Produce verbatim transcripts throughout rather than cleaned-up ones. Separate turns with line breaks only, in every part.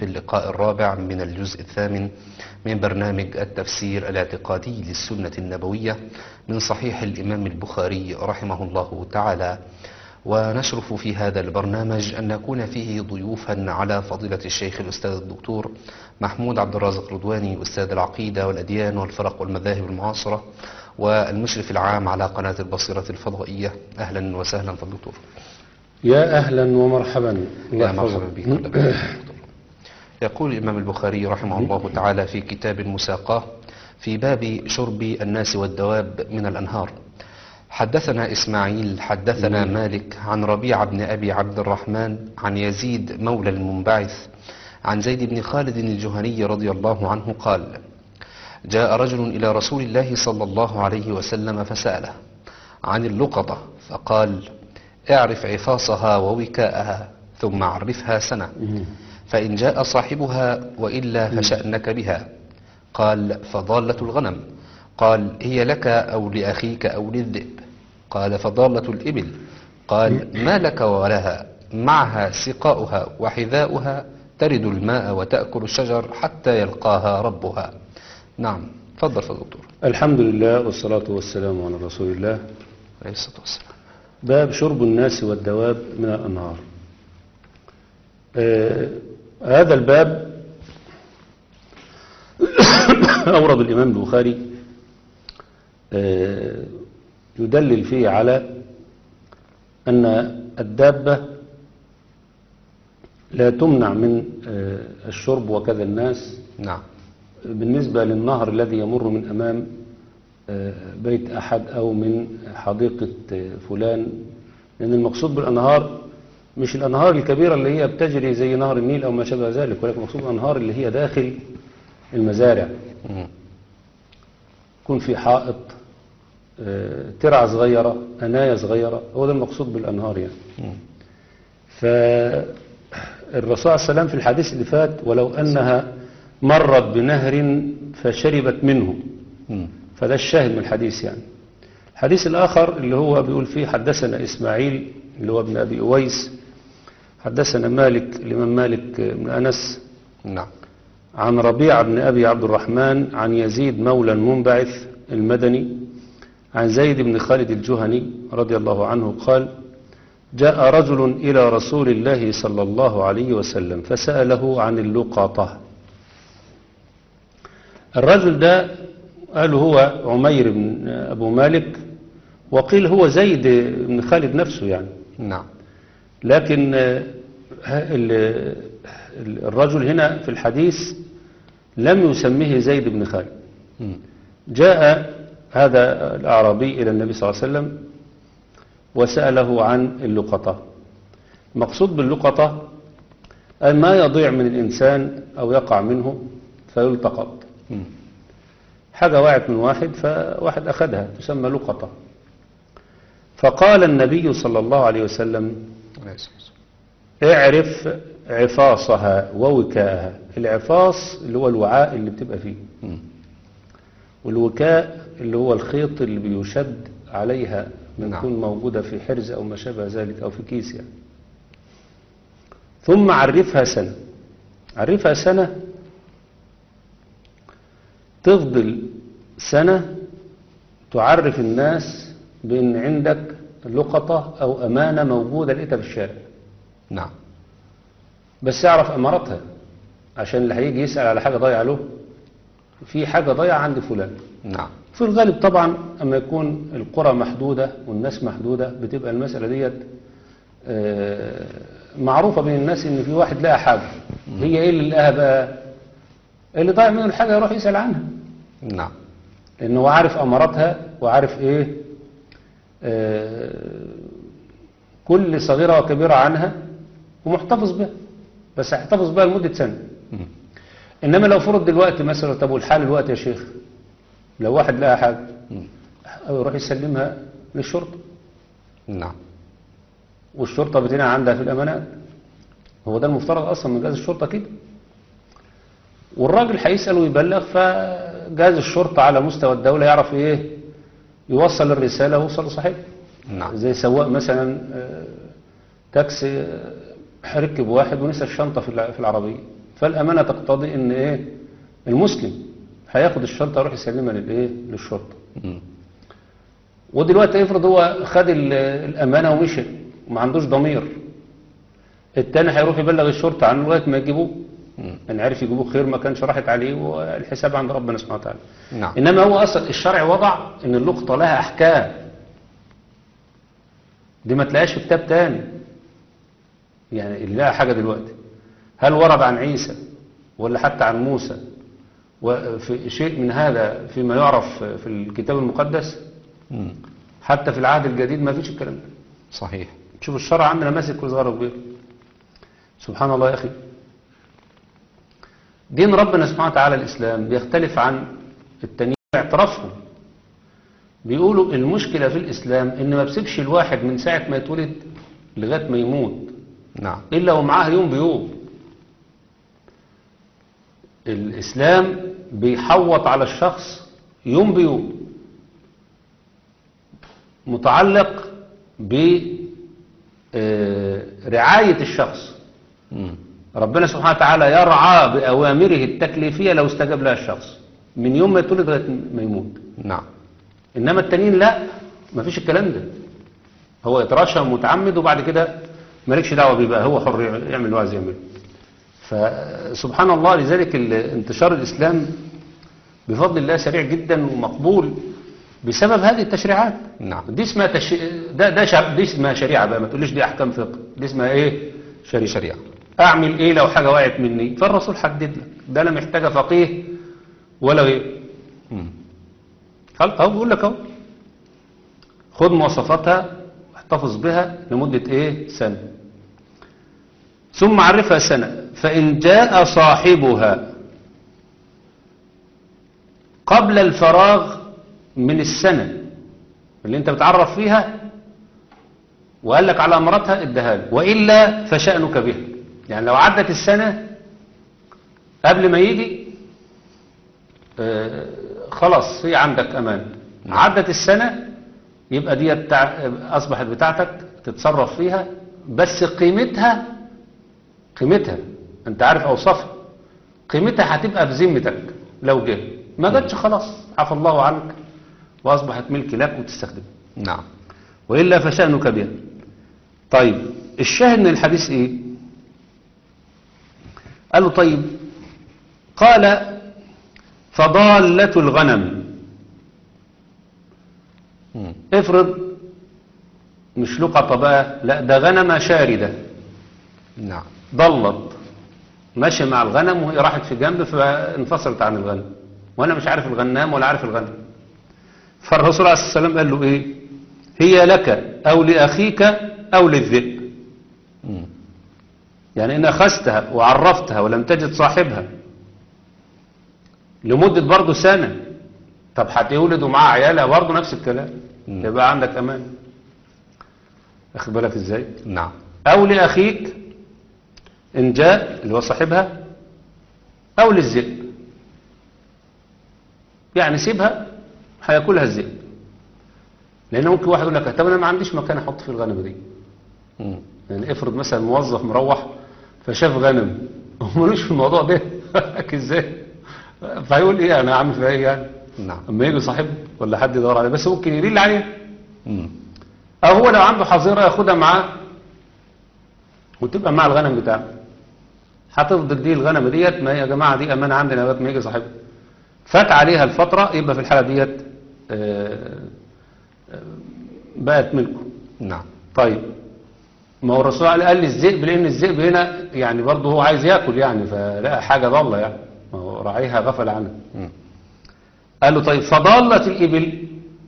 في اللقاء الرابع من الجزء الثامن من برنامج التفسير الاعتقادي للسنة النبوية من صحيح الإمام البخاري رحمه الله تعالى. ونشرف في هذا البرنامج أن نكون فيه ضيوفا على فضيلة الشيخ الأستاذ الدكتور محمود عبد الرازق رضواني، أستاذ العقيدة والأديان والفرق والمذاهب المعاصرة والمشرف العام على قناة البصيرة الفضائية. أهلا وسهلا في الدكتور.
يا أهلا ومرحبا.
يا مرحبا بك. يقول الإمام البخاري رحمه الله تعالى في كتاب المساقاة في باب شرب الناس والدواب من الأنهار: حدثنا إسماعيل حدثنا مالك عن ربيع بن أبي عبد الرحمن عن يزيد مولى المنبعث عن زيد بن خالد الجهني رضي الله عنه قال: جاء رجل إلى رسول الله صلى الله عليه وسلم فسأله عن اللقطة فقال: اعرف عفاصها ووكاءها ثم عرفها سنة، فإن جاء صاحبها وإلا فشأنك بها. قال: فضالة الغنم. قال: هي لك أو لأخيك أو للذئب؟ قال: فضالة الإبل. قال: ما لك ولها؟ معها سقاؤها وحذاؤها، ترد الماء وتأكل الشجر حتى يلقاها ربها. نعم، تفضل فضل دكتور.
الحمد لله والصلاة والسلام على رسول الله
عليه الصلاة والسلام.
باب شرب الناس والدواب من الأنهار. آه هذا الباب أورد الإمام البخاري آه يدلل فيه على أن الدابة لا تمنع من آه الشرب وكذا الناس.
نعم.
بالنسبة للنهر الذي يمر من أمام بيت أحد أو من حديقة فلان، لأن المقصود بالأنهار مش الأنهار الكبيرة اللي هي بتجري زي نهر النيل أو ما شابه ذلك، ولكن المقصود الأنهار اللي هي داخل المزارع، يكون في حائط، ترعة صغيرة، أناية صغيرة، هو ده المقصود بالأنهار يعني. فالرسول عليه السلام في الحديث اللي فات: ولو أنها مرت بنهر فشربت منه، فده الشاهد من الحديث يعني. الحديث الآخر اللي هو بيقول فيه: حدثنا إسماعيل اللي هو ابن أبي أويس حدثنا مالك الإمام مالك بن أنس
نعم
عن ربيع بن أبي عبد الرحمن عن يزيد مولى المنبعث المدني عن زيد بن خالد الجهني رضي الله عنه قال: جاء رجل إلى رسول الله صلى الله عليه وسلم فسأله عن اللقطة. الرجل ده قالوا هو عمير بن أبو مالك، وقيل هو زيد بن خالد نفسه يعني.
نعم. لكن
الرجل هنا في الحديث لم يسميه زيد بن خالد. جاء هذا الأعرابي إلى النبي صلى الله عليه وسلم وسأله عن اللقطة. المقصود باللقطة أن ما يضيع من الإنسان أو يقع منه فيلتقط. حاجة وقعت من واحد فواحد أخذها تسمى لقطة. فقال النبي صلى الله عليه وسلم: اعرف عفاصها ووكاءها. العفاص اللي هو الوعاء اللي بتبقى فيه، والوكاء اللي هو الخيط اللي بيشد عليها من تكون موجودة في حرز أو ما شابه ذلك أو في كيس يعني. ثم عرفها سنة. عرفها سنة تفضل سنة تعرف الناس بأن عندك لقطة أو أمانة موجودة لقيتها في الشارع.
نعم.
بس يعرف أمارتها، عشان اللي هيجي يسأل على حاجة ضايعة له، في حاجة ضايعة عند فلان.
نعم.
في الغالب طبعا أما يكون القرى محدودة والناس محدودة بتبقى المسألة ديت معروفة بين الناس إن في واحد لقى حاجة. هي إيه اللي لقاها بقى؟ اللي ضايع منه الحاجة يروح يسأل عنها.
نعم.
لأنه هو عارف أماراتها وعارف إيه آه كل صغيرة وكبيرة عنها ومحتفظ بها، بس هيحتفظ بها لمدة سنة. م. إنما لو فرض دلوقتي مثلا، طب والحال الوقت يا شيخ لو واحد لقى حاجة أو يروح يسلمها للشرطة.
نعم.
والشرطة بتنع عندها في الأمانات. هو ده المفترض أصلا من جهاز الشرطة كده. والراجل هيسأل ويبلغ، فجهاز الشرطة على مستوى الدولة يعرف ايه يوصل الرسالة ويوصل لصاحبها.
نعم.
زي سواق مثلا تاكسي ركب واحد ونسى الشنطة في العربية، فالأمانة تقتضي إن إيه المسلم هياخد الشرطة يروح يسلمها للإيه للشرطة.
مم.
ودلوقتي افرض هو خد ال- الأمانة ومشي وما عندوش ضمير، التاني هيروح يبلغ الشرطة عنه لغاية ما يجيبوه.
مم.
إن عرف يجيبوه خير، ما كانش راحت عليه، والحساب عند ربنا سبحانه وتعالى.
نعم.
إنما هو أصلا الشرع وضع إن اللقطة لها أحكام، دي ما تلاقيش في كتاب تاني. يعني اللي لها حاجة دلوقتي، هل ورد عن عيسى ولا حتى عن موسى وفي شيء من هذا فيما يعرف في الكتاب المقدس؟
مم.
حتى في العهد الجديد ما فيش الكلام ده.
صحيح.
شوف الشرع عندنا ماسك كل صغير وكبير. سبحان الله يا أخي. دين ربنا سبحانه وتعالى الإسلام بيختلف عن التانيين اعترافهم. بيقولوا المشكلة في الإسلام إن ما بسيبش الواحد من ساعة ما يتولد لغاية ما يموت
نعم.
إلا ومعاه يوم بيوم. الإسلام بيحوط على الشخص يوم بيوم، متعلق برعاية الشخص.
مم.
ربنا سبحانه وتعالى يرعى بأوامره التكليفية لو استجاب لها الشخص من يوم ما يتولد لغاية ما يموت.
نعم.
إنما التانيين لا، ما فيش الكلام ده. هو يترشم متعمد وبعد كده مالكش دعوة بيه بقى، هو حر يعمل اللي عايز يعمله. فسبحان الله، لذلك انتشار الإسلام بفضل الله سريع جدا ومقبول بسبب هذه التشريعات.
نعم.
دي اسمها تش... ده ده شع... دي اسمها شريعة بقى، ما تقوليش دي أحكام فقه، دي اسمها إيه؟ شريعة.
شريعة.
أعمل إيه لو حاجة وقعت مني؟ فالرسول حدد لك، ده لا محتاجة فقيه ولا غير.
مم.
هل أهو بيقول لك أهو خد مواصفاتها واحتفظ بها لمدة إيه؟ سنة، ثم عرفها سنة، فإن جاء صاحبها قبل الفراغ من السنة اللي انت بتعرف فيها وقال لك على أمرتها ادها له، وإلا فشأنك بها. يعني لو عدت السنة قبل ما يجي آه خلاص هي عندك أمان.
نعم.
عدت السنة يبقى دي بتاع أصبحت بتاعتك تتصرف فيها، بس قيمتها قيمتها انت عارف أوصافها، قيمتها هتبقى في ذمتك. لو جه ما جاتش خلاص عفى الله عنك وأصبحت ملك لك وتستخدمها.
نعم.
وإلا فشأنك بها. طيب الشاهد من الحديث إيه؟ قال له طيب، قال فضالة الغنم.
مم.
افرض مش لقطة بقى، لا ده غنمة شاردة
نعم.
ضلت ماشي مع الغنم وهي راحت في جنب فانفصلت عن الغنم، وانا مش عارف الغنام ولا عارف الغنم. فالرسول عليه الصلاة والسلام قال له ايه؟ هي لك او لاخيك او للذئب.
مم.
يعني ان اخذتها وعرفتها ولم تجد صاحبها لمدة برضه سنة، طب هتولد ومعاه عيالها برضه نفس الكلام،
مم.
يبقى عندك امان. اخد بالك ازاي؟
نعم.
او لاخيك ان جاء اللي هو صاحبها، او للذئب، يعني سيبها هياكلها الذئب. لان ممكن واحد يقول لك طب انا ما عنديش مكان احط فيه الغنم دي.
مم.
يعني افرض مثلا موظف مروح فشاف غنم وملوش في الموضوع ده ازاي؟ فهيقول ايه انا عامل فيها ايه يعني؟
نعم.
اما يجي صاحبه ولا حد يدور عليه، بس ممكن يدل عليه.
مم.
او هو لو عنده حظيره ياخدها معاه وتبقى مع الغنم بتاعه. هتفضل دي الغنم ديت، ما هي يا جماعه دي امانه عندنا لغايه ما يجي صاحبها. فات عليها الفتره يبقى في الحاله ديت آه، آه، بقت ملكه.
نعم.
طيب ما هو الرسول قال لي الذئب، لان الذئب هنا يعني برضه هو عايز ياكل يعني، فلقى حاجه ضاله يعني، ما هو راعيها غفل عنها.
مم.
قال له طيب فضالت الإبل.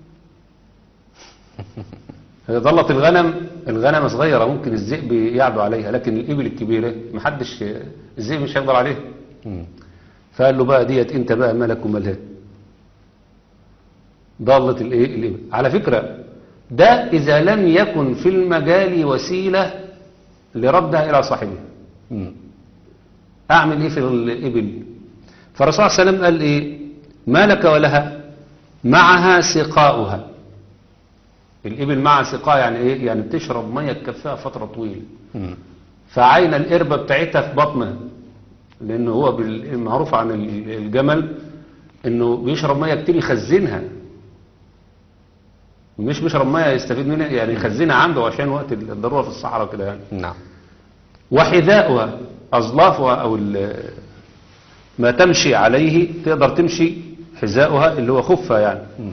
هي ضلت الغنم، الغنم صغيرة ممكن الذئب يعدو عليها، لكن الإبل الكبيرة محدش الذئب مش هيقدر عليها.
مم.
فقال له بقى ديت انت بقى ملك وملها. ضالت الايه الإبل. على فكرة ده إذا لم يكن في المجال وسيلة لردها إلى صاحبها.
مم.
أعمل إيه في الإبل؟ فالرسول صلى الله عليه وسلم قال إيه؟ ما لك ولها معها سقاؤها. الإبل معها سقاء يعني إيه؟ يعني بتشرب مية تكفيها فترة طويلة.
مم.
فعين القربة بتاعتها في بطنها لأنه هو بالمعروف عن الجمل إنه بيشرب مية كتير يخزنها، مش بيشرب مية يستفيد منها، يعني يخزنها عنده عشان وقت الضرورة في الصحراء كده يعني.
نعم.
وحذاؤها أظلافها أو ما تمشي عليه، تقدر تمشي حذاؤها اللي هو خفها يعني.
م.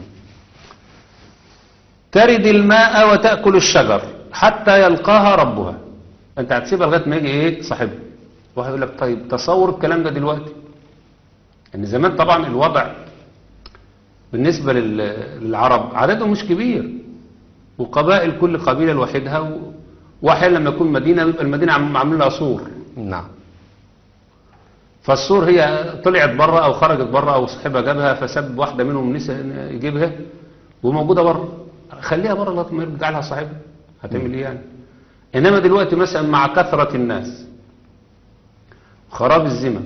ترد الماء وتأكل الشجر حتى يلقاها ربها. انت هتسيبها لغايه ما يجي ايه صاحبها. واحد يقول لك طيب تصور الكلام ده دلوقتي، ان زمان طبعا الوضع بالنسبه للعرب عددهم مش كبير، وقبائل كل قبيله لوحدها، واحيانا لما يكون مدينه بيبقى المدينه معمول لها سور.
نعم.
فالسور هي طلعت بره او خرجت بره او صاحبها جابها فساب واحده منهم نسى يجيبها وموجوده بره، خليها بره لغايه ما يرجع لها صاحبها. هتعمل ايه يعني؟ انما دلوقتي مثلا مع كثره الناس، خراب الزمن،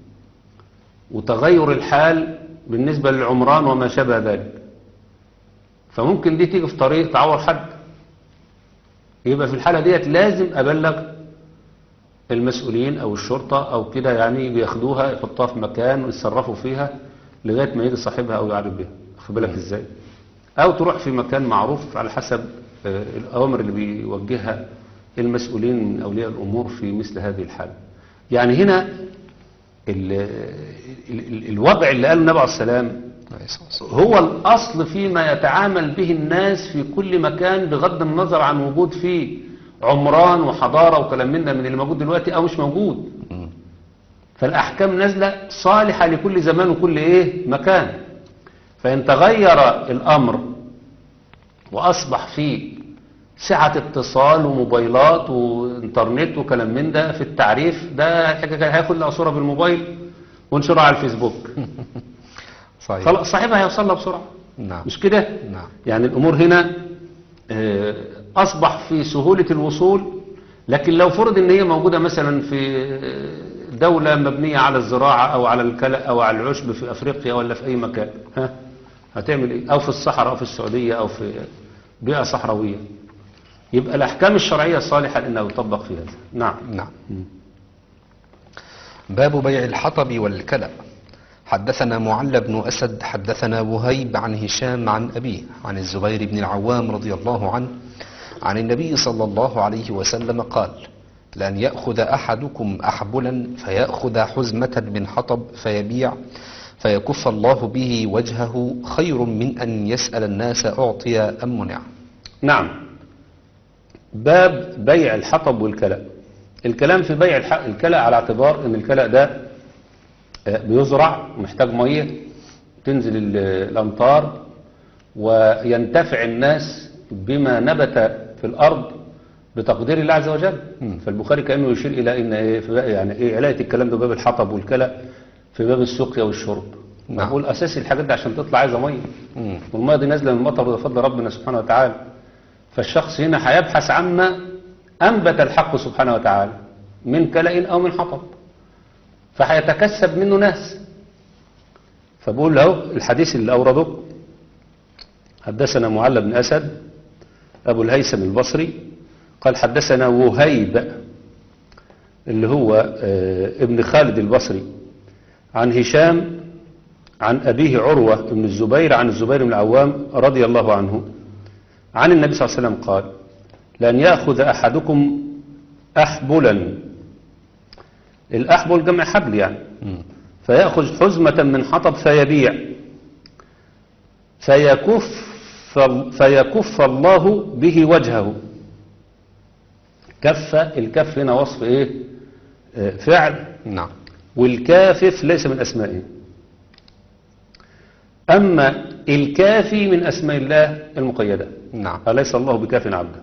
وتغير الحال بالنسبه للعمران وما شابه ذلك، فممكن دي تيجي في طريق تعور حد، يبقى في الحاله ديت لازم ابلغ المسؤولين او الشرطه او كده يعني، بياخدوها يحطوها في مكان ويتصرفوا فيها لغايه ما يجي صاحبها او يعرف بيها. خد بالك ازاي؟ او تروح في مكان معروف على حسب الأوامر اللي بيوجهها المسؤولين من أولياء الأمور في مثل هذه الحالة. يعني هنا ال ال الوضع اللي قاله النبي عليه السلام هو الأصل فيما يتعامل به الناس في كل مكان، بغض النظر عن وجود فيه عمران وحضارة وكلام من ده من اللي موجود دلوقتي أو مش موجود. فالأحكام نازلة صالحة لكل زمان وكل إيه مكان. فإن تغير الأمر وأصبح فيه سعة اتصال وموبايلات وانترنت وكلام من ده في التعريف ده، هياخد لها صورة بالموبايل ونشرها على الفيسبوك.
صحيح.
خلاص صاحبها هيوصل لها بسرعة.
نعم.
مش كده؟
نعم.
يعني الأمور هنا أصبح في سهولة الوصول. لكن لو فرض ان هي موجودة مثلا في دولة مبنية على الزراعة او على الكلأ او على العشب في افريقيا ولا في اي مكان، ها هتعمل ايه؟ او في الصحراء او في السعودية او في بيئة صحراوية، يبقى الاحكام الشرعية صالحة لانها يطبق في هذا. نعم.
نعم. باب بيع الحطب والكلأ. حدثنا معل بن أسد حدثنا وهيب عن هشام عن أبيه عن الزبير بن العوام رضي الله عنه عن النبي صلى الله عليه وسلم قال: لأن يأخذ أحدكم أحبلا فيأخذ حزمة من حطب فيبيع فيكف الله به وجهه خير من أن يسأل الناس أعطي أم منع.
نعم. باب بيع الحطب والكلأ. الكلام في بيع الكلأ على اعتبار أن الكلأ ده بيزرع محتاج مية تنزل الأمطار وينتفع الناس بما نبت في الأرض بتقدير الله عز وجل. فالبخاري كأنه يشير إلى إن يعني إيه علاية الكلام ده باب الحطب والكلأ في باب السقيا والشرب.
نعم.
بقول أساسي الحاجات دي عشان تطلع عايزة مية، والمية دي نازلة من المطر بفضل ربنا سبحانه وتعالى. فالشخص هنا هيبحث عما أنبت الحق سبحانه وتعالى من كلأ أو من حطب، فهيتكسب منه ناس. فبقول له الحديث اللي أورده: حدثنا معل بن أسد أبو الهيثم البصري قال حدثنا وهيب اللي هو ابن خالد البصري عن هشام عن أبيه عروة بن الزبير عن الزبير بن العوام رضي الله عنه عن النبي صلى الله عليه وسلم قال: لأن يأخذ أحدكم أحبلا. الأحبل جمع حبل يعني. فيأخذ حزمة من حطب فيبيع فيكف فيكف الله به وجهه. كف، الكف هنا وصف ايه؟ فعل.
نعم.
والكافف ليس من اسمائه. اما الكافي من اسماء الله المقيدة.
نعم.
أليس الله بكاف عبده؟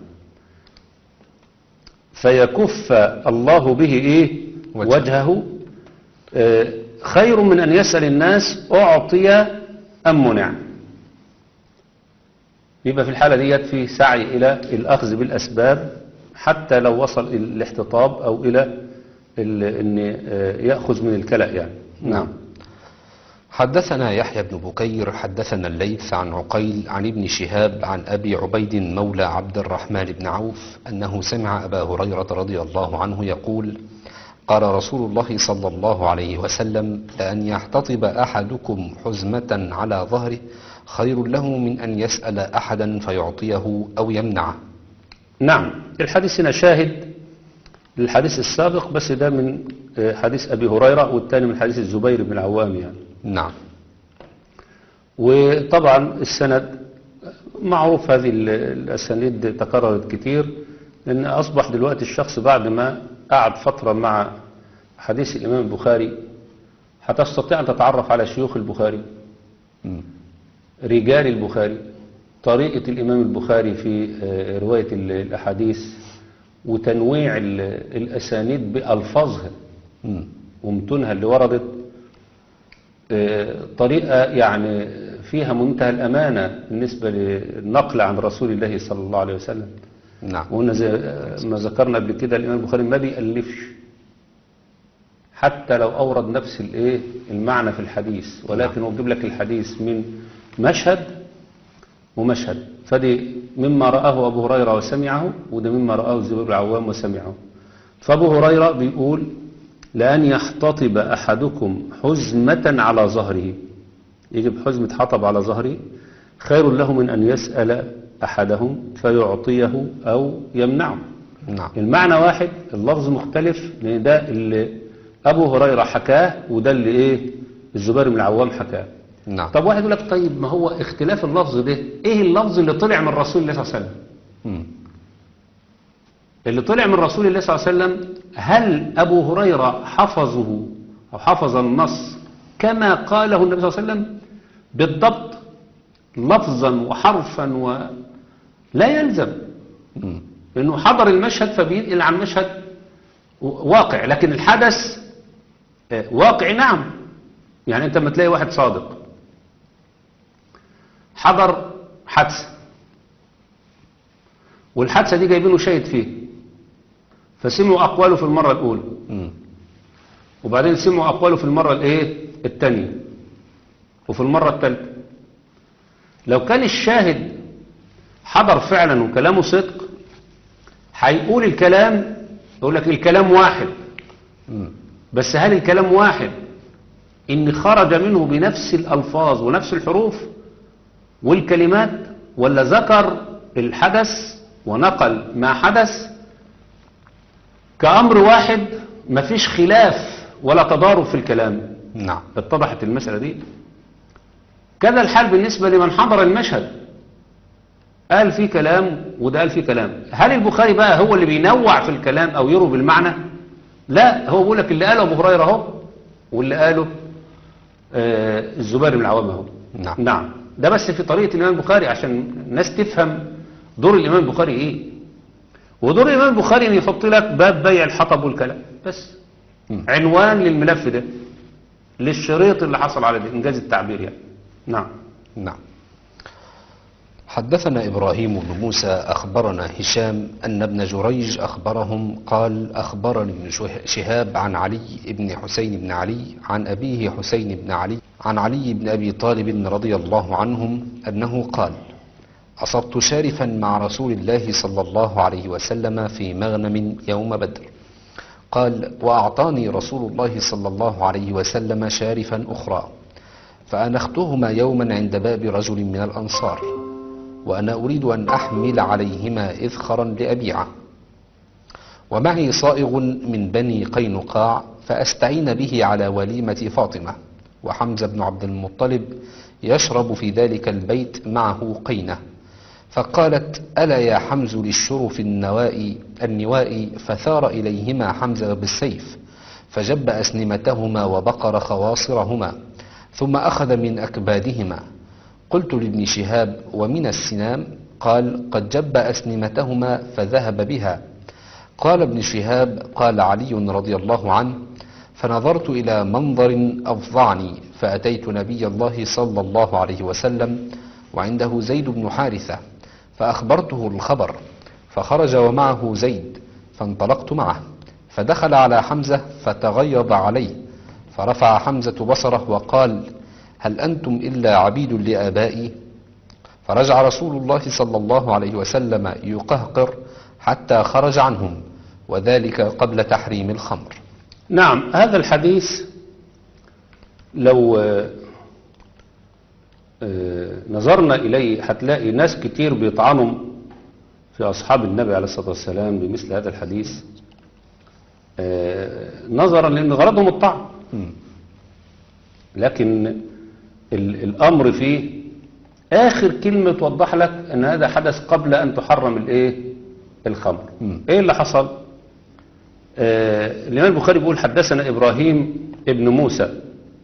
فيكف الله به ايه؟ وجهه, وجهه آه خير من ان يسأل الناس اعطي ام منع. يبقى في الحالة ديت في سعي إلى الأخذ بالأسباب حتى لو وصل إلى الاحتطاب أو إلى أن يأخذ من الكلأ يعني.
نعم. حدثنا يحيى بن بكير حدثنا الليث عن عقيل عن ابن شهاب عن أبي عبيد مولى عبد الرحمن بن عوف أنه سمع أبا هريرة رضي الله عنه يقول: قال رسول الله صلى الله عليه وسلم: لأن يحتطب أحدكم حزمة على ظهره خير له من أن يسأل أحدا فيعطيه أو يمنعه.
نعم، الحديث هنا شاهد للحديث السابق، بس ده من حديث أبي هريرة والثاني من حديث الزبير بن العوام يعني.
نعم.
وطبعا السند معروف، هذه الأسانيد تكررت كتير، لأن أصبح دلوقتي الشخص بعد ما قعد فترة مع حديث الإمام البخاري هتستطيع أن تتعرف على شيوخ البخاري،
م.
رجال البخاري، طريقة الإمام البخاري في رواية الأحاديث، وتنويع الأسانيد بألفاظها
م.
ومتونها اللي وردت، طريقة يعني فيها منتهى الأمانة بالنسبة للنقل عن رسول الله صلى الله عليه وسلم.
نعم.
وقلنا زي ما ذكرنا قبل كده الإمام البخاري ما بيألفش، حتى لو أورد نفس الإيه المعنى في الحديث، ولكن هو يجيب لك الحديث من مشهد ومشهد، فدي مما رآه أبو هريرة وسمعه، وده مما رآه الزبير العوام وسمعه. فأبو هريرة بيقول: لأن يحتطب أحدكم حزمة على ظهره، يجب حزمة حطب على ظهره، خير له من أن يسأل أحدهم فيعطيه أو يمنعه.
نعم.
المعنى واحد، اللفظ مختلف، لأن ده اللي أبو هريرة حكاه وده اللي إيه الزبير بن العوام حكاه.
نعم.
طب واحد يقول لك: طيب ما هو اختلاف اللفظ ده، إيه اللفظ اللي طلع من رسول الله صلى الله عليه وسلم؟
م.
اللي طلع من رسول الله صلى الله عليه وسلم، هل أبو هريرة حفظه أو حفظ النص كما قاله النبي صلى الله عليه وسلم بالضبط لفظا وحرفا؟ ولا يلزم،
م.
لأنه حضر المشهد فبينقل عن مشهد واقع، لكن الحدث واقع. نعم، يعني أنت لما تلاقي واحد صادق حضر حادثة، والحادثة دي جايبينه شاهد فيه، فسمعوا أقواله في المرة الأولى،
م.
وبعدين سمعوا أقواله في المرة الإيه الثانية، وفي المرة الثالثة. لو كان الشاهد حضر فعلا وكلامه صدق، هيقول الكلام، يقول لك الكلام واحد،
م.
بس هل الكلام واحد إن خرج منه بنفس الألفاظ ونفس الحروف والكلمات، ولا ذكر الحدث ونقل ما حدث كأمر واحد مفيش خلاف ولا تضارب في الكلام؟
نعم.
اتضحت المسألة دي. كذا الحال بالنسبة لمن حضر المشهد، قال فيه كلام وده قال فيه كلام. هل البخاري بقى هو اللي بينوع في الكلام أو يروي بالمعنى؟ لا، هو بيقول لك اللي قاله أبو هريرة اهو، واللي قاله آه الزبير بن العوام اهو.
نعم.
نعم، ده بس في طريقة الإمام البخاري عشان الناس تفهم دور الإمام البخاري إيه. ودور الإمام البخاري إن يحط لك باب بيع الحطب والكلام بس،
م.
عنوان للملف ده، للشريط اللي حصل على ده، إنجاز التعبير يعني. نعم.
نعم. حدثنا إبراهيم بن موسى أخبرنا هشام أن ابن جريج أخبرهم قال: أخبرني ابن شهاب عن علي بن حسين بن علي عن أبيه حسين بن علي عن علي بن أبي طالب رضي الله عنهم أنه قال: أصبت شارفا مع رسول الله صلى الله عليه وسلم في مغنم يوم بدر. قال: وأعطاني رسول الله صلى الله عليه وسلم شارفا أخرى، فأنختهما يوما عند باب رجل من الأنصار، وأنا أريد أن أحمل عليهما إذخرا لأبيعه، ومعي صائغ من بني قينقاع فأستعين به على وليمة فاطمة، وحمزة بن عبد المطلب يشرب في ذلك البيت معه قينة. فقالت: ألا يا حمز للشرف النواء النواء فثار إليهما حمزة بالسيف، فجب أسنمتهما وبقر خواصرهما، ثم أخذ من أكبادهما. قلت لابن شهاب: ومن السنام؟ قال: قد جب أسنمتهما فذهب بها. قال ابن شهاب: قال علي رضي الله عنه: فنظرت إلى منظر أفظعني، فأتيت نبي الله صلى الله عليه وسلم وعنده زيد بن حارثة، فأخبرته الخبر، فخرج ومعه زيد، فانطلقت معه، فدخل على حمزة فتغيظ عليه، فرفع حمزة بصره وقال: هل أنتم إلا عبيد لآبائي؟ فرجع رسول الله صلى الله عليه وسلم يقهقر حتى خرج عنهم، وذلك قبل تحريم الخمر.
نعم، هذا الحديث لو آه، آه، نظرنا إليه هتلاقي ناس كتير بيطعنوا في أصحاب النبي عليه الصلاة والسلام بمثل هذا الحديث، آه، نظرا لأن غرضهم الطعن. لكن ال- الأمر فيه آخر كلمة توضح لك أن هذا حدث قبل أن تحرم الإيه؟ الخمر. إيه اللي حصل؟ آه، الإمام البخاري بيقول حدثنا إبراهيم ابن موسى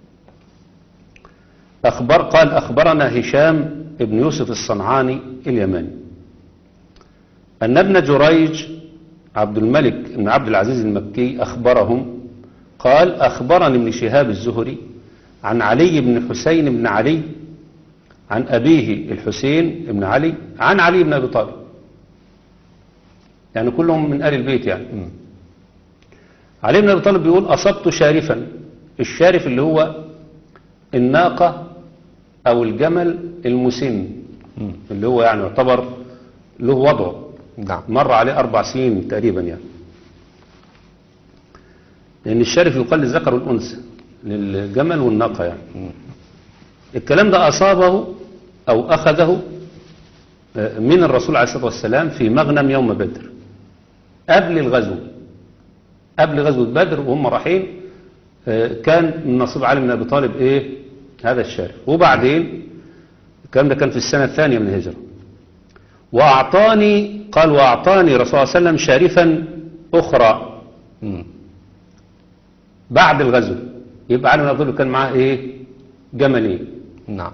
أخبر قال أخبرنا هشام ابن يوسف الصنعاني اليماني أن ابن جريج عبد الملك بن عبد العزيز المكي أخبرهم قال أخبرني ابن شهاب الزهري عن علي بن حسين بن علي عن أبيه الحسين بن علي عن علي بن أبي طالب، يعني كلهم من آل البيت يعني. م. علي بن أبي طالب بيقول أصبت شارفا، الشارف اللي هو الناقة أو الجمل المسن، م. اللي هو يعني يعتبر له وضعه.
نعم.
مر عليه أربع سنين تقريبا يعني، لأن الشارف يقال للذكر والأنثى للجمل والناقة يعني. م. الكلام ده أصابه أو أخذه من الرسول عليه الصلاة والسلام في مغنم يوم بدر قبل الغزو، قبل غزوة بدر وهم رايحين، كان من نصيب علي بن أبي طالب إيه؟ هذا الشارف. وبعدين الكلام ده كان في السنة الثانية من الهجرة. وأعطاني قال وأعطاني الرسول صلى الله عليه وسلم شارفا أخرى م. بعد الغزو، يبقى علي بن أبي طالب كان معاه إيه؟ جملين.
نعم.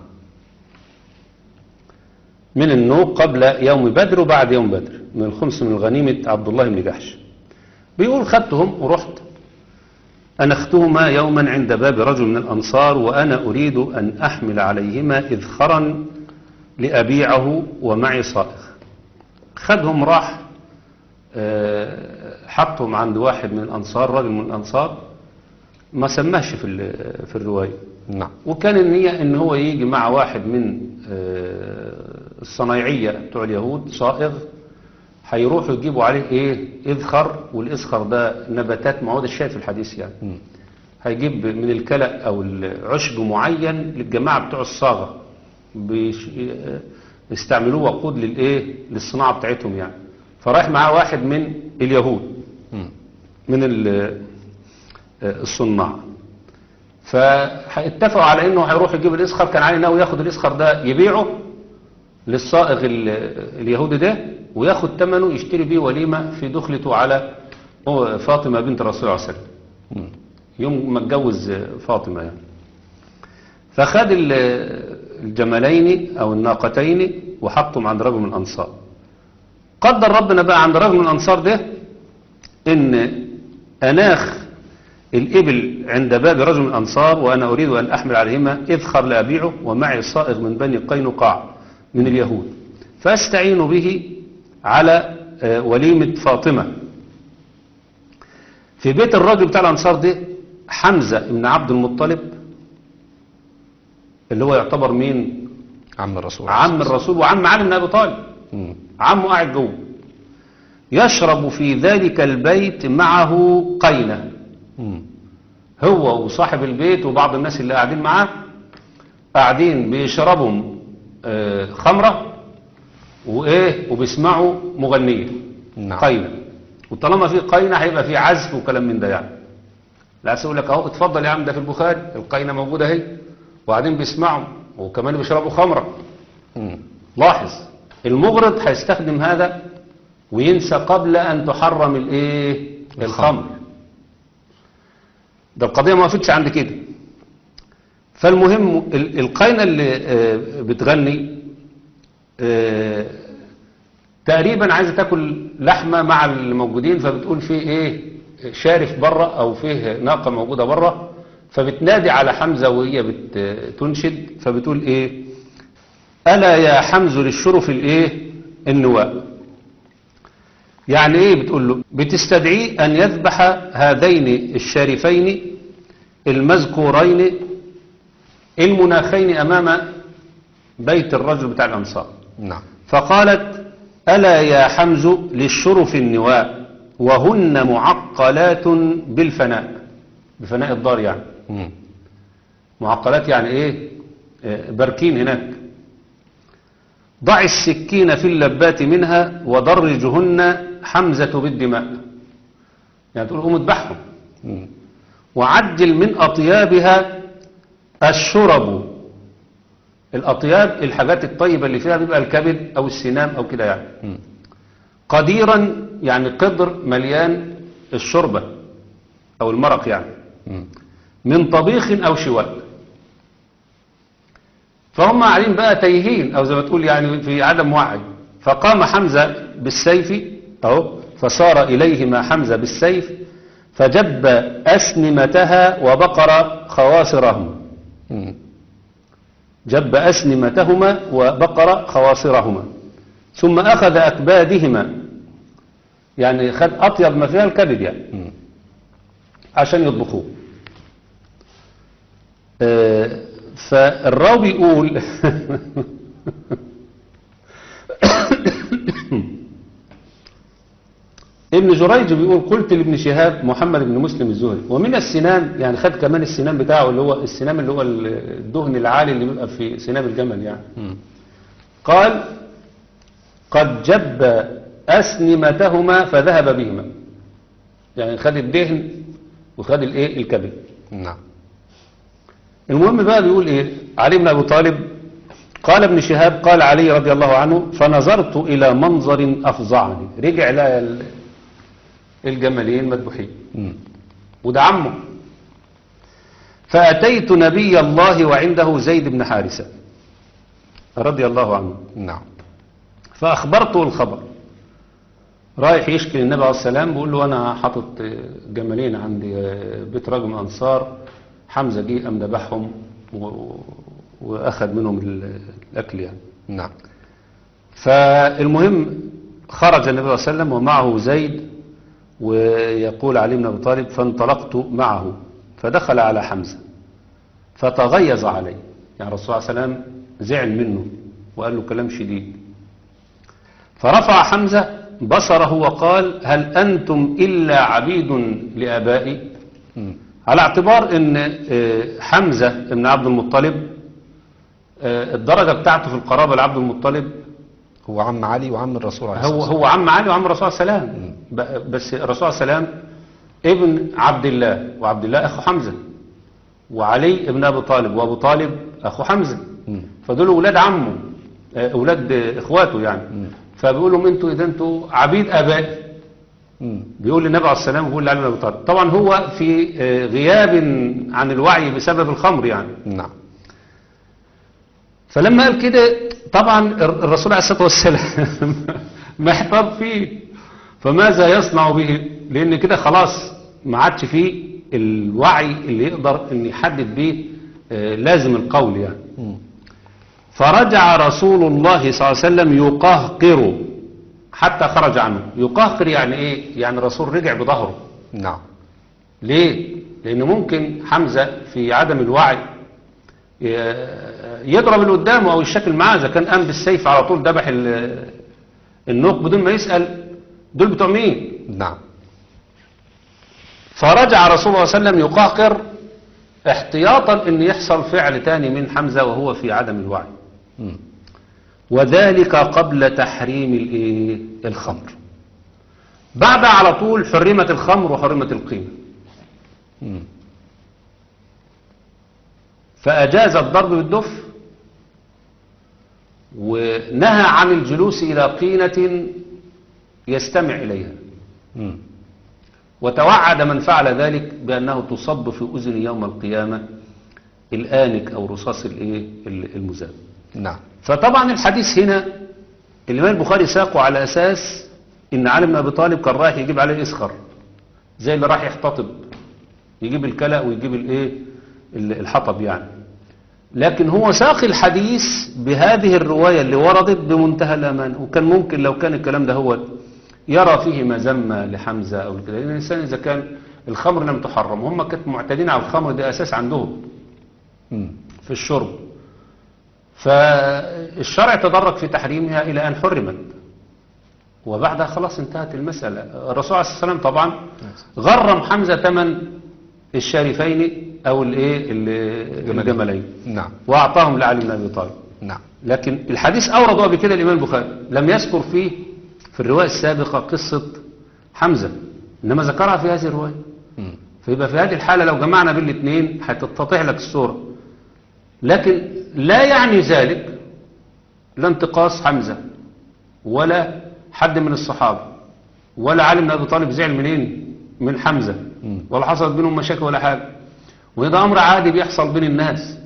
من النوق قبل يوم بدر وبعد يوم بدر من الخمس من الغنيمة عبد الله بن جحش. بيقول خدتهم ورحت أنختهما يوما عند باب رجل من الأنصار وأنا أريد أن أحمل عليهما إذخرا لأبيعه ومعي صائغ. خدهم راح حطهم عند واحد من الأنصار، رجل من الأنصار ما سماش في في الرواية.
نعم.
وكان النية ان هو يجي مع واحد من الصنايعية بتوع اليهود صائغ، هيروحوا يجيبوا عليه ايه؟ اذخر، والاذخر ده نباتات، ما هو ده الشاي في الحديث يعني. م. هيجيب من الكلأ او العشب معين للجماعة بتوع الصاغة بيستعملوه وقود للايه؟ للصناعة بتاعتهم يعني. فرايح معاه واحد من اليهود م. من الصناع، فاتفقوا على انه هيروح يجيب الاسخر. كان علي ناوي ياخد الاسخر ده يبيعه للصائغ اليهودي ده وياخد ثمنه يشتري بيه وليمة في دخلته على فاطمة بنت الرسول صلى الله عليه وسلم يوم ما اتجوز فاطمة يعني. فخد الجملين او الناقتين وحطهم عند رجل من الانصار. قدر ربنا بقى عند رجل من الانصار ده ان اناخ الإبل عند باب رجل من الأنصار وأنا أريد أن أحمل عليهما إذخر لأبيعه ومعي صائغ من بني قينقاع من اليهود فأستعين به على وليمة فاطمة. في بيت الرجل بتاع الأنصار ده حمزة بن عبد المطلب اللي هو يعتبر مين؟
عم الرسول
عم الرسول وعم علي بن أبي طالب. عمه قاعد جوه يشرب في ذلك البيت معه قينة. هو وصاحب البيت وبعض الناس اللي قاعدين معاه قاعدين بيشربوا آه خمرة وايه وبيسمعوا مغنية. نعم. قينة. وطالما في قينة هيبقى في عزف وكلام من ده يعني. لا اقول لك اهو اتفضل يا عم ده في البخاري القينة موجودة اهي وبعدين بيسمعوا وكمان بيشربوا خمرة. مم. لاحظ المغرض هيستخدم هذا وينسى قبل ان تحرم الايه الخمر. ده القضية ما وقفتش عند كده. فالمهم القينة اللي بتغني تقريبا عايزة تاكل لحمة مع الموجودين، فبتقول فيه ايه شارف بره او فيه ناقة موجودة بره، فبتنادي على حمزة وهي بتنشد فبتقول ايه ألا يا حمز للشرف الايه النواء. يعني ايه بتقول له؟ بتستدعيه ان يذبح هذين الشارفين المذكورين المناخين امام بيت الرجل بتاع الانصار.
نعم.
فقالت الا يا حمز للشرف النواء وهن معقلات بالفناء. بفناء الدار يعني.
مم.
معقلات يعني ايه؟ آه، باركين هناك. ضع السكين في اللبات منها ودرجهن حمزة بالدماء، يعني تقول قوم اذبحهم.
مم.
وعجل من أطيابها الشرب. الأطياب الحاجات الطيبة اللي فيها بيبقى الكبد أو السنام أو كده يعني.
مم.
قديرا يعني قدر مليان الشوربة أو المرق يعني،
مم.
من طبيخ أو شواء. فهم قاعدين بقى تايهين أو زي ما تقول يعني في عدم وعي. فقام حمزة بالسيف أهو، فصار إليهما حمزة بالسيف فجب أسنمتها وبقر خواصرهما.
مم.
جب أسنمتهما وبقر خواصرهما، ثم أخذ أكبادهما، يعني خد أطيب ما فيها الكبد يعني
مم.
عشان يطبخوه. آه، فالراوي يقول ابن جريج بيقول قلت لابن شهاب محمد بن مسلم الزهري ومن السنام، يعني خد كمان السنام بتاعه اللي هو السنام اللي هو الدهن العالي اللي بيبقى في سنام الجمل يعني.
مم.
قال قد جب أسنمتهما فذهب بهما، يعني خد الدهن وخد الايه الكبد.
نعم.
المهم بقى بيقول ايه علي بن ابي طالب، قال ابن شهاب قال علي رضي الله عنه فنظرت الى منظر افظعني، رجع لقى ال- الجملين مذبوحين
مم.
وده عمه. فاتيت نبي الله وعنده زيد بن حارثه رضي الله عنه
نعم.
فاخبرته الخبر، رايح يشكي للنبي عليه السلام بيقول له انا حاطط جملين عندي بيت رجل من الانصار، حمزه جه قام ذبحهم و- واخذ منهم ال- الاكل يعني.
نعم.
فالمهم خرج النبي صلى الله عليه وسلم ومعه زيد، ويقول علي بن ابي طالب فانطلقت معه فدخل على حمزه فتغيظ عليه، يعني الرسول صلى الله عليه وسلم زعل منه وقال له كلام شديد. فرفع حمزه بصره وقال هل أنتم إلا عبيد لآبائي،
مم.
على اعتبار ان آه، حمزة بن عبد المطلب آه، الدرجة بتاعته في القرابة لعبد المطلب
هو عم علي وعم الرسول عليه
هو
الصلاة والسلام.
هو عم علي وعم الرسول صلى الله عليه وسلم، ب- بس الرسول صلى الله عليه وسلم ابن عبد الله، وعبد الله أخو حمزة، وعلي ابن أبي طالب وأبو طالب أخو حمزة،
مم.
فدول أولاد عمه آه، أولاد آه، إخواته يعني.
مم.
فبيقول لهم انتوا إذا انتوا عبيد آبائي،
مم.
بيقول للنبي عليه السلام وبيقول لعلي بن ابي طالب. طبعا هو في آه، غياب عن الوعي بسبب الخمر يعني.
نعم.
فلما قال كده طبعا الر- الرسول عليه الصلاه والسلام محتار فيه، فماذا يصنع به؟ لان كده خلاص ما عادش فيه الوعي اللي يقدر ان يحدد به آه، لازم القول يعني.
مم.
فرجع رسول الله صلى الله عليه وسلم يقهقر حتى خرج عنه. يقهقر يعني ايه؟ يعني الرسول رجع بظهره.
نعم.
ليه؟ لأن ممكن حمزة في عدم الوعي ي- يضرب اللي قدامه أو يشكل معاه، إذا كان قام بالسيف على طول ذبح ال- النوق بدون ما يسأل دول بتوع مين؟
نعم.
فرجع رسول الله صلى الله عليه وسلم يقهقر احتياطا ان يحصل فعل تاني من حمزة وهو في عدم الوعي،
مم.
وذلك قبل تحريم الايه؟ الخمر. بعد على طول حرمت الخمر وحرمت القيمة،
مم.
فأجاز الضرب بالدف ونهى عن الجلوس إلى قينة يستمع إليها،
مم.
وتوعد من فعل ذلك بأنه تصب في أذن يوم القيامة الآنك أو رصاص الإيه؟ المذاب.
نعم.
فطبعا الحديث هنا الإمام البخاري ساقه على أساس إن علي بن أبي طالب كان رايح يجيب عليه إسخر، زي اللي راح يحتطب يجيب الكلأ ويجيب الإيه؟ الحطب يعني. لكن هو ساق الحديث بهذه الرواية اللي وردت بمنتهى الأمان، وكان ممكن لو كان الكلام ده هو يرى فيه مذمة لحمزة أو كده، لأن الإنسان إذا كان الخمر لم تحرم، هم كانت معتادين على الخمر، ده أساس عندهم
مم.
في الشرب، فالشرع تدرج في تحريمها إلى أن حرمت، وبعدها خلاص انتهت المسألة. الرسول عليه الصلاة والسلام طبعا غرم حمزة ثمن الشارفين أو الإيه الجملين،
نعم
وأعطاهم لعلي بن أبي طالب.
نعم.
لكن الحديث أورده قبل كده الإمام البخاري، لم يذكر فيه في الرواية السابقة قصة حمزة، إنما ذكرها في هذه الرواية.
مم.
فيبقى في هذه الحالة لو جمعنا بين الاثنين هتتضح لك الصورة. لكن لا يعني ذلك لا انتقاص حمزة ولا حد من الصحابة ولا علي بن أبي طالب زعل منين من حمزة ولا حصلت بينهم مشاكل ولا حاجة، وده أمر عادي بيحصل بين الناس.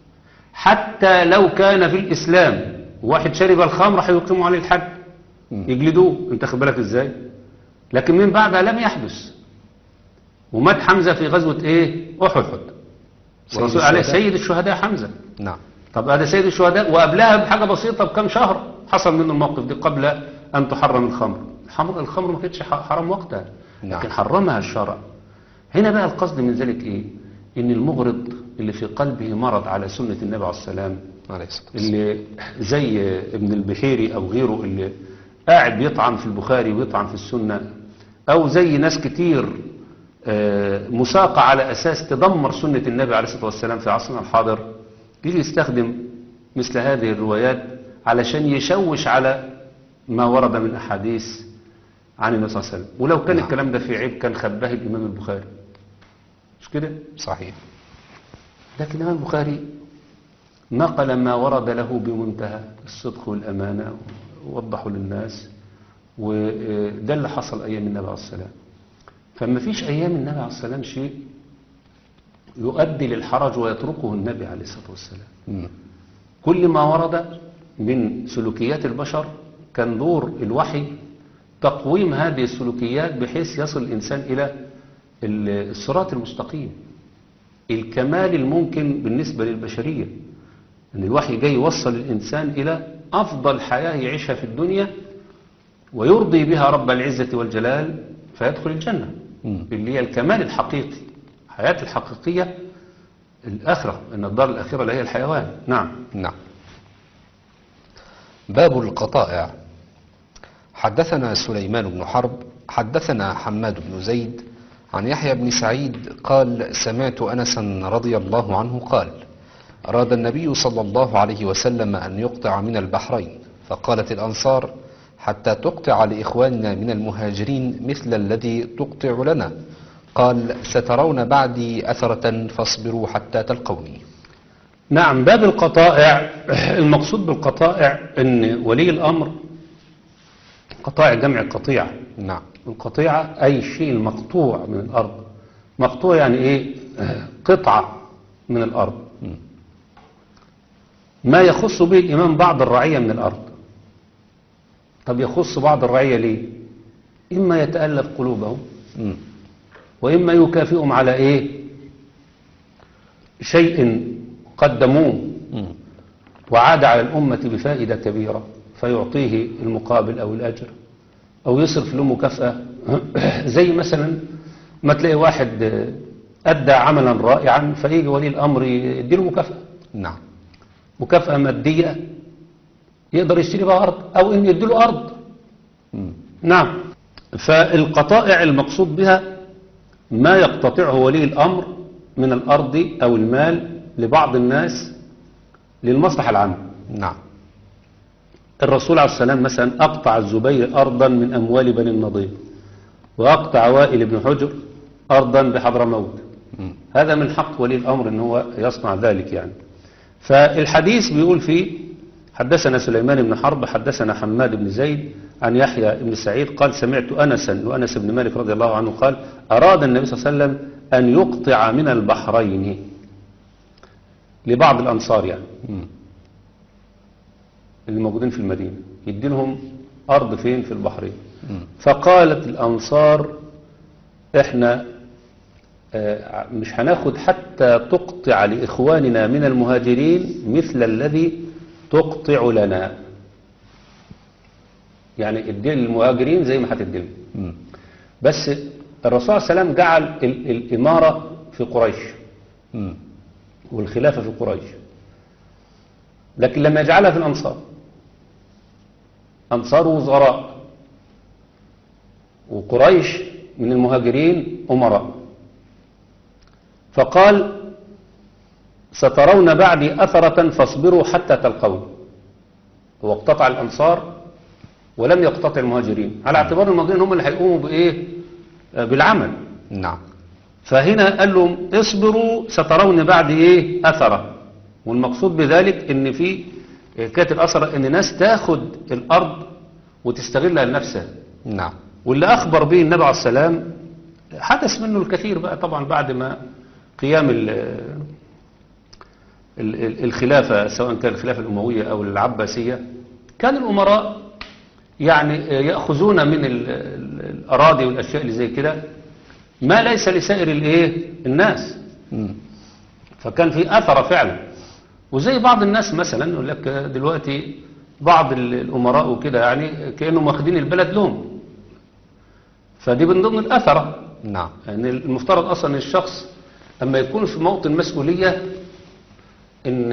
حتى لو كان في الإسلام واحد شرب الخمر هيقيموا عليه الحد يجلدوه، انت خد بالك ازاي؟ لكن من بعدها لم يحدث، ومات حمزة في غزوة ايه؟ أحد. والرسول عليه سيد الشهداء حمزة.
نعم.
طب هذا سيد الشهداء، وقبلها بحاجة بسيطة بكم شهر حصل منه الموقف ده قبل أن تحرم الخمر. الخمر ما كانتش حرام وقتها،
نعم.
لكن حرمها الشرع. هنا بقى القصد من ذلك ايه؟ ان المغرض اللي في قلبه مرض على سنة النبي عليه السلام، اللي زي ابن البحيري او غيره اللي قاعد بيطعن في البخاري ويطعن في السنة، او زي ناس كتير مساقة على اساس تدمر سنة النبي عليه الصلاة والسلام في عصرنا الحاضر، يجي يستخدم مثل هذه الروايات علشان يشوش على ما ورد من احاديث عن النبي صلى الله عليه وسلم. ولو كان
نعم.
الكلام ده في عيب كان خباه الامام البخاري، مش كده؟
صحيح.
لكن الإمام البخاري نقل ما ورد له بمنتهى الصدق والأمانة ووضحه للناس، وده اللي حصل أيام النبي عليه السلام. فما فيش أيام النبي عليه السلام شيء يؤدي للحرج ويتركه النبي عليه الصلاة والسلام.
مم.
كل ما ورد من سلوكيات البشر كان دور الوحي تقويم هذه السلوكيات بحيث يصل الإنسان إلى الصراط المستقيم، الكمال الممكن بالنسبة للبشرية. أن الوحي جاي يوصل الإنسان إلى أفضل حياة يعيشها في الدنيا ويرضي بها رب العزة والجلال فيدخل الجنة،
مم.
اللي هي الكمال الحقيقي، الحياة الحقيقية الآخرة، إن الدار الآخرة اللي هي الحيوان. نعم.
نعم. باب القطائع. حدثنا سليمان بن حرب حدثنا حماد بن زيد عن يحيى بن سعيد قال سمعت أنسا رضي الله عنه قال أراد النبي صلى الله عليه وسلم أن يقطع من البحرين، فقالت الأنصار حتى تقطع لإخواننا من المهاجرين مثل الذي تقطع لنا، قال سترون بعدي أثرة فاصبروا حتى تلقوني.
نعم. باب القطائع، المقصود بالقطائع أن ولي الأمر، قطائع جمع قطيعة.
نعم.
القطيعة أي شيء المقطوع من الأرض. مقطوع يعني إيه؟ قطعة من الأرض، ما يخص به الإمام بعض الرعية من الأرض. طب يخص بعض الرعية ليه؟ إما يتألف قلوبهم، وإما يكافئهم على إيه؟ شيء قدموه وعاد على الأمة بفائدة كبيرة فيعطيه المقابل أو الأجر، أو يصرف له مكافأة. زي مثلا ما تلاقي واحد أدى عملا رائعا فيجي ولي الأمر يديله مكافأة.
نعم.
مكافأة مادية يقدر يشتري بها أرض، أو إن يديله أرض.
مم.
نعم. فالقطائع المقصود بها ما يقتطعه ولي الأمر من الأرض أو المال لبعض الناس للمصلحة العامة.
نعم.
الرسول عليه السلام مثلا أقطع الزبير أرضا من أموال بني النضير، وأقطع وائل بن حجر أرضا بحضرموت. هذا من حق ولي الأمر أن هو يصنع ذلك يعني. فالحديث بيقول فيه حدثنا سليمان بن حرب حدثنا حماد بن زيد عن يحيى بن سعيد قال سمعت أنسا وأنس بن مالك رضي الله عنه قال أراد النبي صلى الله عليه وسلم أن يقطع من البحرين لبعض الأنصار يعني
مم.
اللي موجودين في المدينة، يدي لهم أرض فين في البحرين.
مم.
فقالت الأنصار احنا آه، مش هناخد حتى تقطع لإخواننا من المهاجرين مثل الذي تقطع لنا، يعني ادي للمهاجرين زي ما هتدي لهم.
مم.
بس الرسول صلى الله عليه وسلم جعل ال- الإمارة في قريش
مم.
والخلافة في قريش، لكن لما يجعلها في الأنصار، أنصار وزراء وقريش من المهاجرين أمراء. فقال سترون بعدي أثرة فاصبروا حتى تلقون. هو اقتطع الأنصار ولم يقتطع المهاجرين على اعتبار المهاجرين هم اللي هيقوموا بإيه؟ بالعمل.
نعم.
فهنا قال لهم اصبروا سترون بعد ايه اثرة، والمقصود بذلك ان في كاتب اثر ان ناس تاخد الارض وتستغلها لنفسها.
نعم.
واللي اخبر به النبي عليه السلام حدث منه الكثير بقى طبعا بعد ما قيام ال ال الخلافة، سواء كان الخلافة الأموية أو العباسية، كان الأمراء يعني يأخذون من ال ال الأراضي والأشياء اللي زي كده ما ليس لسائر الايه الناس.
مم.
فكان في اثر فعلا. وزي بعض الناس مثلا يقول لك دلوقتي بعض الامراء وكده يعني كانهم واخدين البلد لهم، فدي من ضمن الاثره.
نعم.
يعني المفترض اصلا الشخص اما يكون في موطن مسؤوليه ان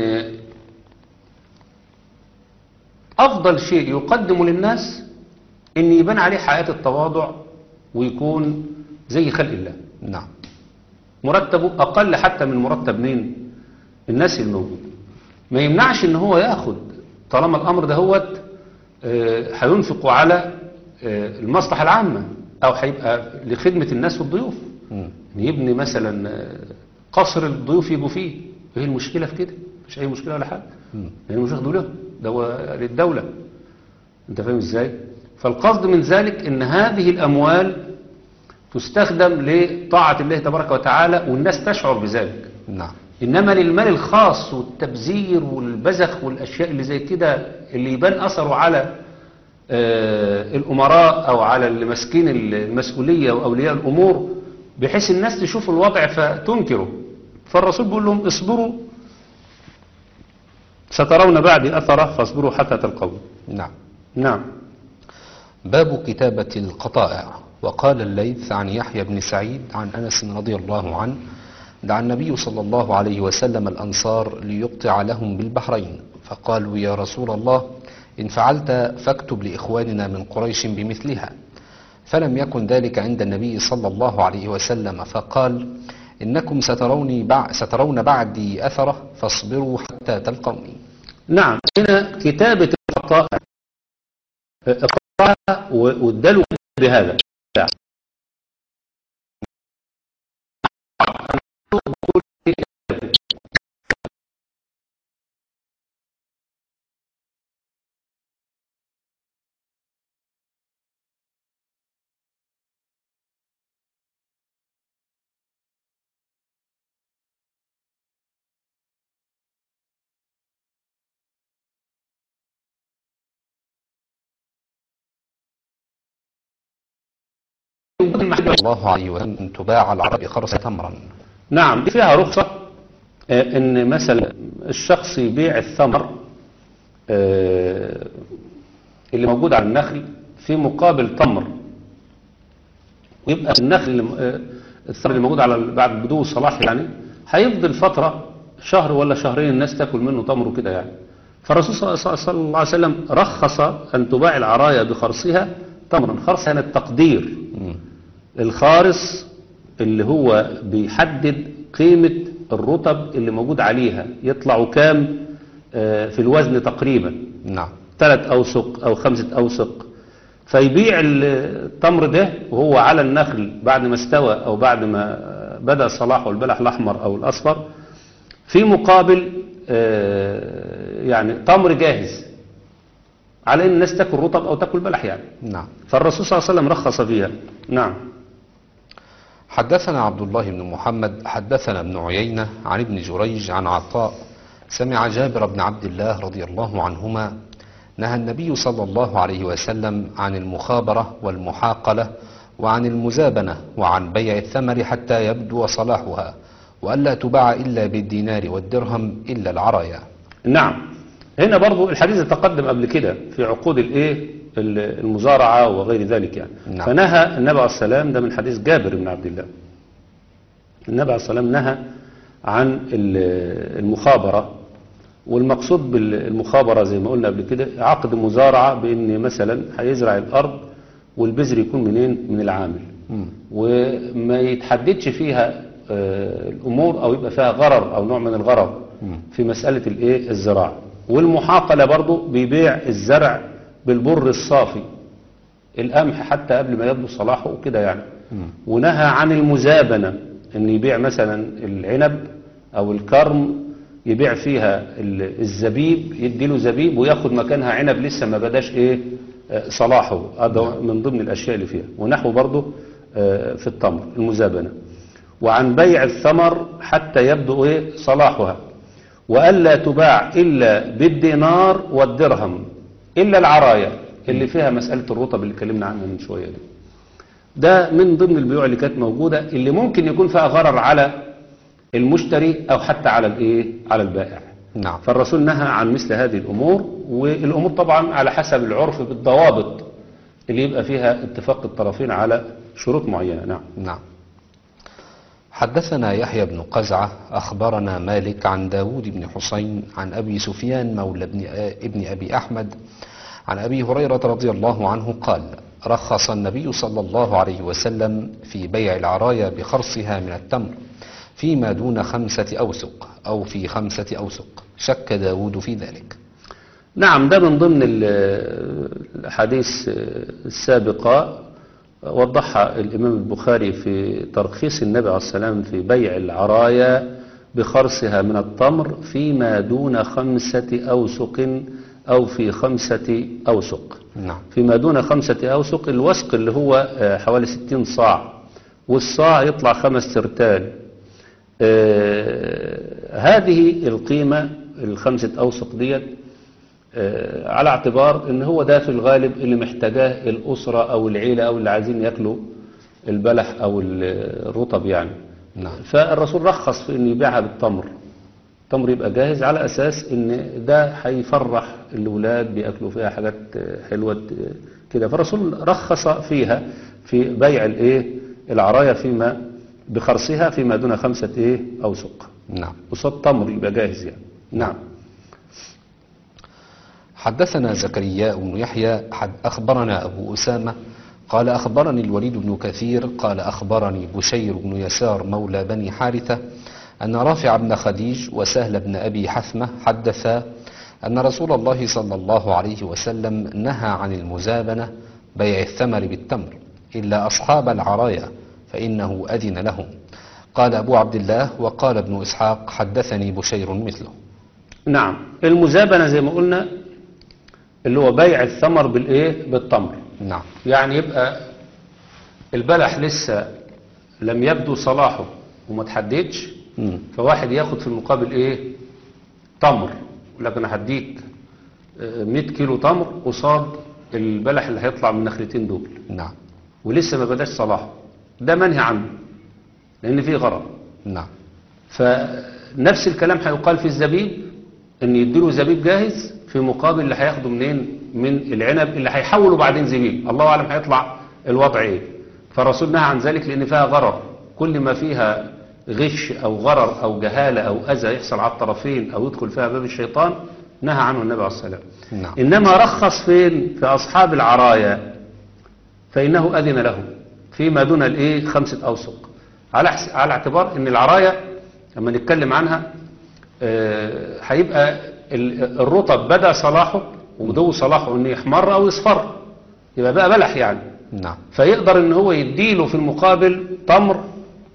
افضل شيء يقدمه للناس ان يبان عليه حياه التواضع ويكون زي خلق الله.
نعم.
مرتبه أقل حتى من مرتب مين؟ الناس الموجود. ما يمنعش ان هو ياخد طالما الأمر ده هو هينفق على آه، المصلحة العامة أو هيبقى لخدمة الناس والضيوف.
مم.
يبني مثلا آه، قصر الضيوف يجوا فيه، ايه المشكلة في كده؟ مش أي مشكلة ولا حاجة.
مم.
يعني مش ياخدوا له ده هو للدولة. أنت فاهم إزاي؟ فالقصد من ذلك ان هذه الأموال تستخدم لطاعة الله تبارك وتعالى والناس تشعر بذلك.
نعم.
إنما للمال الخاص والتبذير والبذخ والأشياء اللي زي كده اللي يبان أثره على آه الأمراء أو على اللي ماسكين المسؤولية وأولياء الأمور بحيث الناس تشوف الوضع فتنكره. فالرسول بيقول لهم اصبروا سترون بعدي أثره فاصبروا حتى تلقون.
نعم.
نعم.
باب كتابة القطائع. وقال الليث عن يحيى بن سعيد عن أنس رضي الله عنه دعا النبي صلى الله عليه وسلم الأنصار ليقطع لهم بالبحرين، فقالوا يا رسول الله إن فعلت فاكتب لإخواننا من قريش بمثلها، فلم يكن ذلك عند النبي صلى الله عليه وسلم، فقال إنكم ستروني بع سترون بعدي أثرة فاصبروا حتى تلقوني.
نعم. هنا كتابة القطائع القطائع والدلو بهذا
الله عليه وسلم أن تباع العرب خرصة تمرا.
نعم. فيها رخصة آه ان مثلا الشخص يبيع الثمر آه اللي موجود على النخل في مقابل تمر، ويبقى النخل آه الثمر اللي موجود على بعد بدو الصلاح يعني هيفضل فترة شهر ولا شهرين الناس تاكل منه تمر وكده يعني. فالرسول صلى الله عليه وسلم رخص ان تباع العرايا بخرصها تمرا. خرص هنا التقدير.
مم.
الخارص اللي هو بيحدد قيمة الرطب اللي موجود عليها يطلعوا كام آه في الوزن تقريبا.
نعم.
ثلاث أوسق أو خمسة أوسق. فيبيع التمر ده وهو على النخل بعد ما استوى أو بعد ما بدأ صلاحه البلح الأحمر أو الأصفر في مقابل آه يعني تمر جاهز على أن الناس تأكل رطب أو تأكل بلح يعني.
نعم.
فالرسول صلى الله عليه وسلم رخص فيها. نعم.
حدثنا عبد الله بن محمد حدثنا ابن عيينة عن ابن جريج عن عطاء سمع جابر بن عبد الله رضي الله عنهما نهى النبي صلى الله عليه وسلم عن المخابرة والمحاقلة وعن المزابنة وعن بيع الثمر حتى يبدو صلاحها، وألا تباع إلا بالدينار والدرهم إلا العرايا.
نعم. هنا برضو الحديث تقدم قبل كده في عقود الايه المزارعة وغير ذلك يعني.
نعم.
فنهى النبي عليه السلام، ده من حديث جابر بن عبد الله، النبي عليه السلام نهى عن المخابرة. والمقصود بالمخابرة زي ما قلنا قبل كده عقد مزارعة بان مثلا هيزرع الارض والبذر يكون منين؟ من العامل.
مم.
وما يتحددش فيها آه الأمور أو يبقى فيها غرر أو نوع من الغرر في مسألة الإيه الزراعة. والمحاقلة برضو بيبيع الزرع بالبر الصافي، القمح حتى قبل ما يبدو صلاحه وكده يعني. ونهى عن المزابنة، ان يبيع مثلا العنب او الكرم يبيع فيها الزبيب، يديله زبيب وياخد مكانها عنب لسه ما بداش ايه صلاحه. هذا من ضمن الاشياء اللي فيها. ونحو برضه في التمر المزابنة. وعن بيع الثمر حتى يبدو ايه صلاحها. والا تباع الا بالدينار والدرهم الا العرايا اللي فيها مسألة الرطب اللي اتكلمنا عنها من شوية دي. ده من ضمن البيوع اللي كانت موجودة اللي ممكن يكون فيها غرر على المشتري او حتى على الايه على البائع.
نعم.
فالرسول نهى عن مثل هذه الامور، والامور طبعا على حسب العرف بالضوابط اللي يبقى فيها اتفاق الطرفين على شروط معينة. نعم.
نعم. حدثنا يحيى بن قزعة أخبرنا مالك عن داود بن حسين عن أبي سفيان مولى ابن, ابن أبي أحمد عن أبي هريرة رضي الله عنه قال: رخص النبي صلى الله عليه وسلم في بيع العرايا بخرصها من التمر فيما دون خمسة أوسق أو في خمسة أوسق. شك داود في ذلك.
نعم، ده من ضمن الحديث السابقة وضحها الإمام البخاري في ترخيص النبي عليه السلام في بيع العرايا بخرصها من التمر فيما دون خمسة أوسق أو في خمسة أوسق.
نعم.
فيما دون خمسة أوسق، الوسق اللي هو حوالي ستين صاع، والصاع يطلع خمس ترتال. آه هذه القيمة الخمسة أوسق ديت آه على اعتبار ان هو ده في الغالب اللي محتاجاه الأسرة أو العيلة أو اللي عايزين يأكلوا البلح أو الرطب يعني.
نعم.
فالرسول رخص في ان يبيعها بالتمر، التمر يبقى جاهز على أساس ان ده هيفرح الأولاد بيأكلوا فيها حاجات حلوة كده. فالرسول رخص فيها في بيع الايه العرايا فيما بخرصها فيما دون خمسة ايه أوسق.
نعم.
وصد تمر يبقى جاهز يعني. نعم.
حدثنا زكريا بن يحيى أخبرنا أبو أسامة قال أخبرني الوليد بن كثير قال أخبرني بشير بن يسار مولى بني حارثة أن رافع بن خديج وسهل بن أبي حثمة حدثا أن رسول الله صلى الله عليه وسلم نهى عن المزابنة بيع الثمر بالتمر إلا أصحاب العرايا فإنه أذن لهم. قال أبو عبد الله وقال ابن إسحاق حدثني بشير مثله.
نعم، المزابنة زي ما قلنا اللي هو بيع الثمر بالإيه بالتمر.
نعم.
يعني يبقى البلح لسه لم يبدو صلاحه وما تحددش، فواحد ياخد في المقابل ايه تمر، لكن هديك مئة كيلو تمر قصاد البلح اللي هيطلع من النخلتين دول.
نعم.
ولسه ما بداش صلاحه، ده منهي عنه لان فيه غرر.
نعم.
فنفس الكلام هيقال في الزبيب، ان يديله زبيب جاهز في مقابل اللي هياخده منين من العنب اللي هيحوله بعدين زبيب، الله اعلم هيطلع الوضع ايه. فالرسول نهى عن ذلك لان فيها غرر، كل ما فيها غش أو غرر أو جهالة أو أذى يحصل على الطرفين أو يدخل فيها باب الشيطان نهى عنه النبي عليه الصلاة والسلام.
نعم.
إنما رخص فين في أصحاب العرايا فإنه أذن له فيما دون الإيه خمسة أوسق، على على اعتبار إن العرايا لما نتكلم عنها هيبقى آه الرطب بدأ صلاحه وبدو صلاحه إنه يحمر أو يصفر، يبقى بقى بلح يعني.
نعم.
فيقدر إن هو يديله في المقابل تمر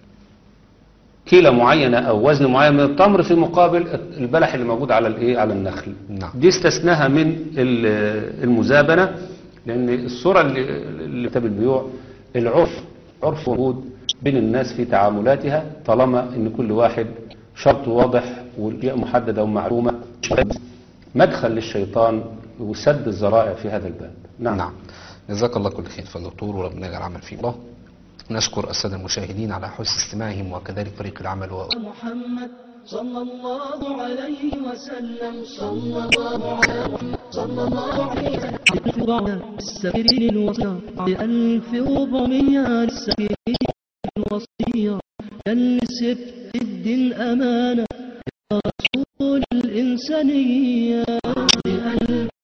كيلة معينة أو وزن معين من التمر في مقابل البلح اللي موجود على الإيه على النخل.
نعم.
دي استثناها من المزابنة، لأن الصورة اللي اللي كتاب البيوع العرف عرف موجود بين الناس في تعاملاتها، طالما إن كل واحد شرط واضح والأشياء محددة ومعلومة، مدخل للشيطان وسد الذرائع في هذا الباب. نعم.
نعم. جزاك الله كل خير فالدكتور وربنا يجعل العمل فيه الله. نشكر السادة المشاهدين على حسن استماعهم وكذلك فريق العمل و...
محمد صلى الله عليه وسلم صلى الله على محمد صلى الله عليه وسلم السبيل الوصية بألف وأربعمية السبيل الوصية ينسف الدين أمانة يا رسول الإنسانية بألف